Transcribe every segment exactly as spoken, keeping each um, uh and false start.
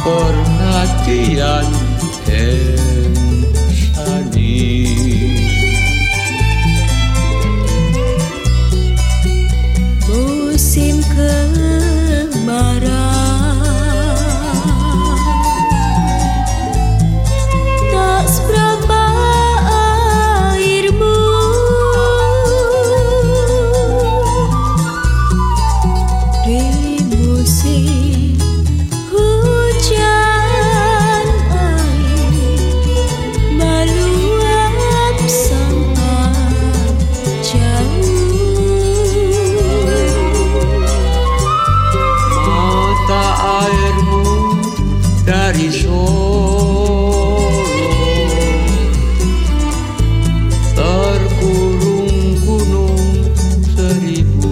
perhatian Ensani. Musim kemarau tak seberapa airmu, di musim hujan air meluap sampai jauh. Mata airmu dari Solo terkurung gunung seribu.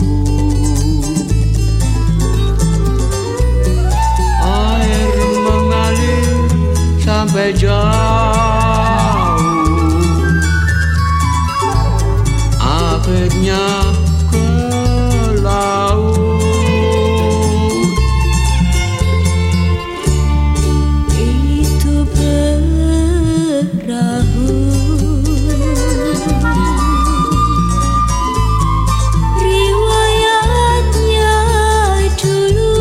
Air mengalir sampai jauh, akhirnya ke laut. Itu perahu riwayatnya dulu,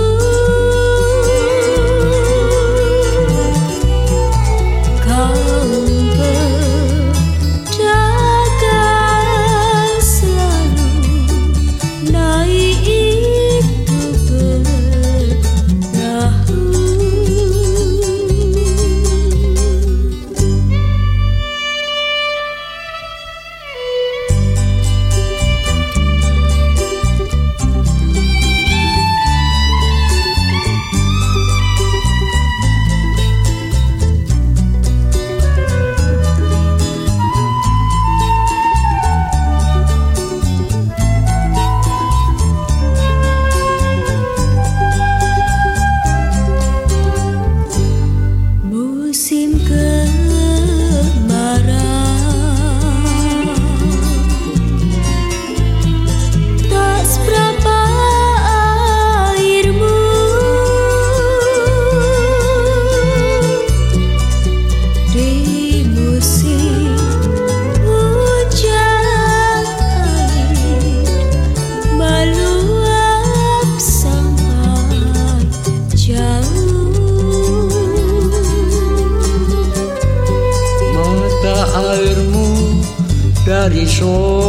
kaum pedagang selalu naik itu perahu. Musim kemarau tak seberapa airmu, di musim hujan air meluap sampai jauh. Mata airmu dari Solo